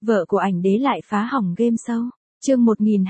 vợ của ảnh đế lại phá hỏng game show. Chương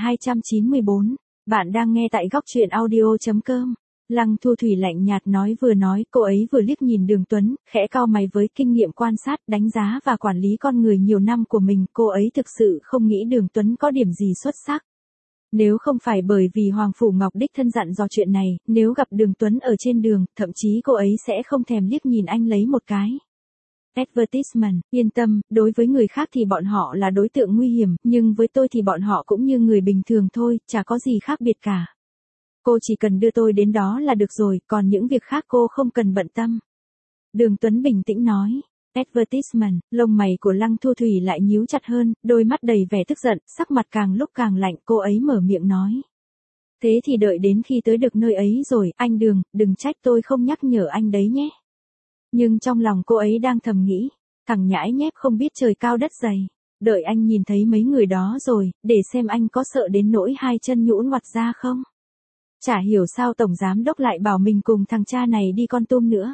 1294. Bạn đang nghe tại góc truyện audio.com. Lăng Thu Thủy lạnh nhạt nói, cô ấy vừa liếc nhìn Đường Tuấn, khẽ cau mày. Với kinh nghiệm quan sát, đánh giá và quản lý con người nhiều năm của mình, cô ấy thực sự không nghĩ Đường Tuấn có điểm gì xuất sắc. Nếu không phải bởi vì Hoàng Phủ Ngọc đích thân dặn dò chuyện này, nếu gặp Đường Tuấn ở trên đường, thậm chí cô ấy sẽ không thèm liếc nhìn anh lấy một cái. Advertisement, yên tâm, đối với người khác thì bọn họ là đối tượng nguy hiểm, nhưng với tôi thì bọn họ cũng như người bình thường thôi, chả có gì khác biệt cả. Cô chỉ cần đưa tôi đến đó là được rồi, còn những việc khác cô không cần bận tâm. Đường Tuấn bình tĩnh nói. Advertisement, lông mày của Lăng Thu Thủy lại nhíu chặt hơn, đôi mắt đầy vẻ tức giận, sắc mặt càng lúc càng lạnh, cô ấy mở miệng nói. Thế thì đợi đến khi tới được nơi ấy rồi, anh Đường, đừng trách tôi không nhắc nhở anh đấy nhé. Nhưng trong lòng cô ấy đang thầm nghĩ, thằng nhãi nhép không biết trời cao đất dày, đợi anh nhìn thấy mấy người đó rồi, để xem anh có sợ đến nỗi hai chân nhũn ngoặt ra không. Chả hiểu sao tổng giám đốc lại bảo mình cùng thằng cha này đi Kon Tum nữa.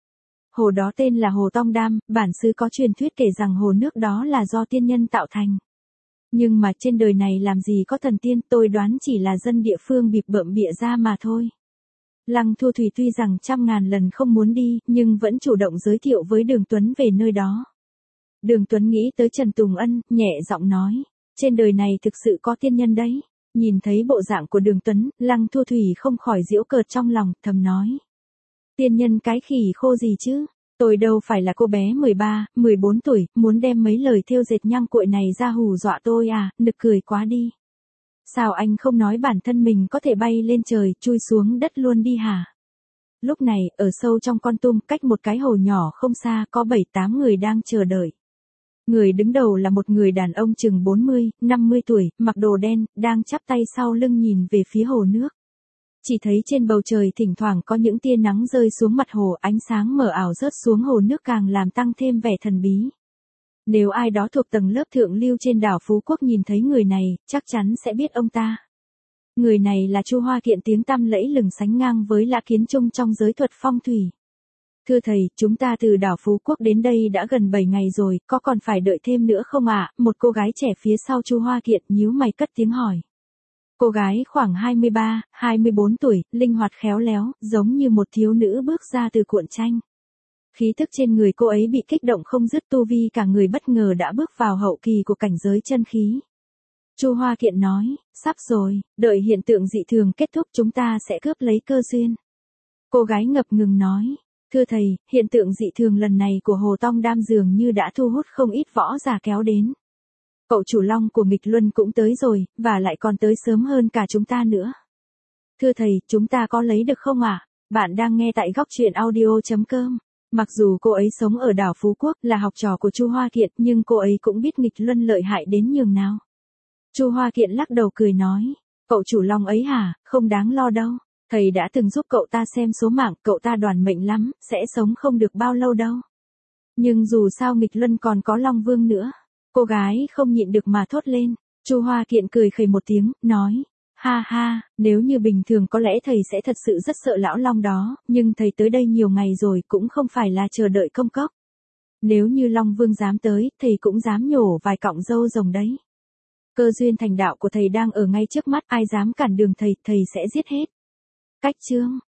Hồ đó tên là Hồ Tong Đam, bản xứ có truyền thuyết kể rằng hồ nước đó là do tiên nhân tạo thành. Nhưng mà trên đời này làm gì có thần tiên, tôi đoán chỉ là dân địa phương bịp bợm bịa ra mà thôi. Lăng Thu Thủy tuy rằng trăm ngàn lần không muốn đi, nhưng vẫn chủ động giới thiệu với Đường Tuấn về nơi đó. Đường Tuấn nghĩ tới Trần Tùng Ân, nhẹ giọng nói, trên đời này thực sự có tiên nhân đấy. Nhìn thấy bộ dạng của Đường Tuấn, Lăng Thu Thủy không khỏi giễu cợt trong lòng, thầm nói. Tiên nhân cái khỉ khô gì chứ? Tôi đâu phải là cô bé 13, 14 tuổi, muốn đem mấy lời thêu dệt nhang cuội này ra hù dọa tôi à, nực cười quá đi. Sao anh không nói bản thân mình có thể bay lên trời, chui xuống đất luôn đi hả? Lúc này, ở sâu trong Kon Tum, cách một cái hồ nhỏ không xa, có 7-8 người đang chờ đợi. Người đứng đầu là một người đàn ông chừng 40, 50 tuổi, mặc đồ đen, đang chắp tay sau lưng nhìn về phía hồ nước. Chỉ thấy trên bầu trời thỉnh thoảng có những tia nắng rơi xuống mặt hồ, ánh sáng mờ ảo rớt xuống hồ nước càng làm tăng thêm vẻ thần bí. Nếu ai đó thuộc tầng lớp thượng lưu trên đảo Phú Quốc nhìn thấy người này, chắc chắn sẽ biết ông ta. Người này là Chu Hoa Kiện, tiếng tăm lẫy lừng sánh ngang với Lã Kiến Trung trong giới thuật phong thủy. Thưa thầy, chúng ta từ đảo Phú Quốc đến đây đã gần 7 ngày rồi, có còn phải đợi thêm nữa không ạ? Một cô gái trẻ phía sau Chu Hoa Kiện nhíu mày cất tiếng hỏi. Cô gái khoảng 23, 24 tuổi, linh hoạt khéo léo, giống như một thiếu nữ bước ra từ cuộn tranh. Khí tức trên người cô ấy bị kích động không dứt, tu vi cả người bất ngờ đã bước vào hậu kỳ của cảnh giới chân khí. Chu Hoa Kiện nói, sắp rồi, đợi hiện tượng dị thường kết thúc chúng ta sẽ cướp lấy cơ duyên. Cô gái ngập ngừng nói, thưa thầy, hiện tượng dị thường lần này của Hồ Tong Đam dường như đã thu hút không ít võ giả kéo đến. Cậu chủ long của nghịch luân cũng tới rồi, và lại còn tới sớm hơn cả chúng ta nữa. Thưa thầy, chúng ta có lấy được không ạ? Bạn đang nghe tại góc truyện audio.com. Mặc dù cô ấy sống ở đảo Phú Quốc, là học trò của Chu Hoa Kiện, nhưng cô ấy cũng biết nghịch luân lợi hại đến nhường nào. Chu Hoa Kiện lắc đầu cười nói, cậu chủ long ấy hả, không đáng lo đâu. Thầy đã từng giúp cậu ta xem số mạng, cậu ta đoản mệnh lắm, sẽ sống không được bao lâu đâu. Nhưng dù sao nghịch luân còn có Long Vương nữa. Cô gái không nhịn được mà thốt lên. Chu Hoa Kiện cười khẩy một tiếng, nói, ha ha, nếu như bình thường có lẽ thầy sẽ thật sự rất sợ lão long đó, nhưng thầy tới đây nhiều ngày rồi cũng không phải là chờ đợi công cốc. Nếu như Long Vương dám tới, thầy cũng dám nhổ vài cọng râu rồng đấy. Cơ duyên thành đạo của thầy đang ở ngay trước mắt, ai dám cản đường thầy, thầy sẽ giết hết. Cách chương.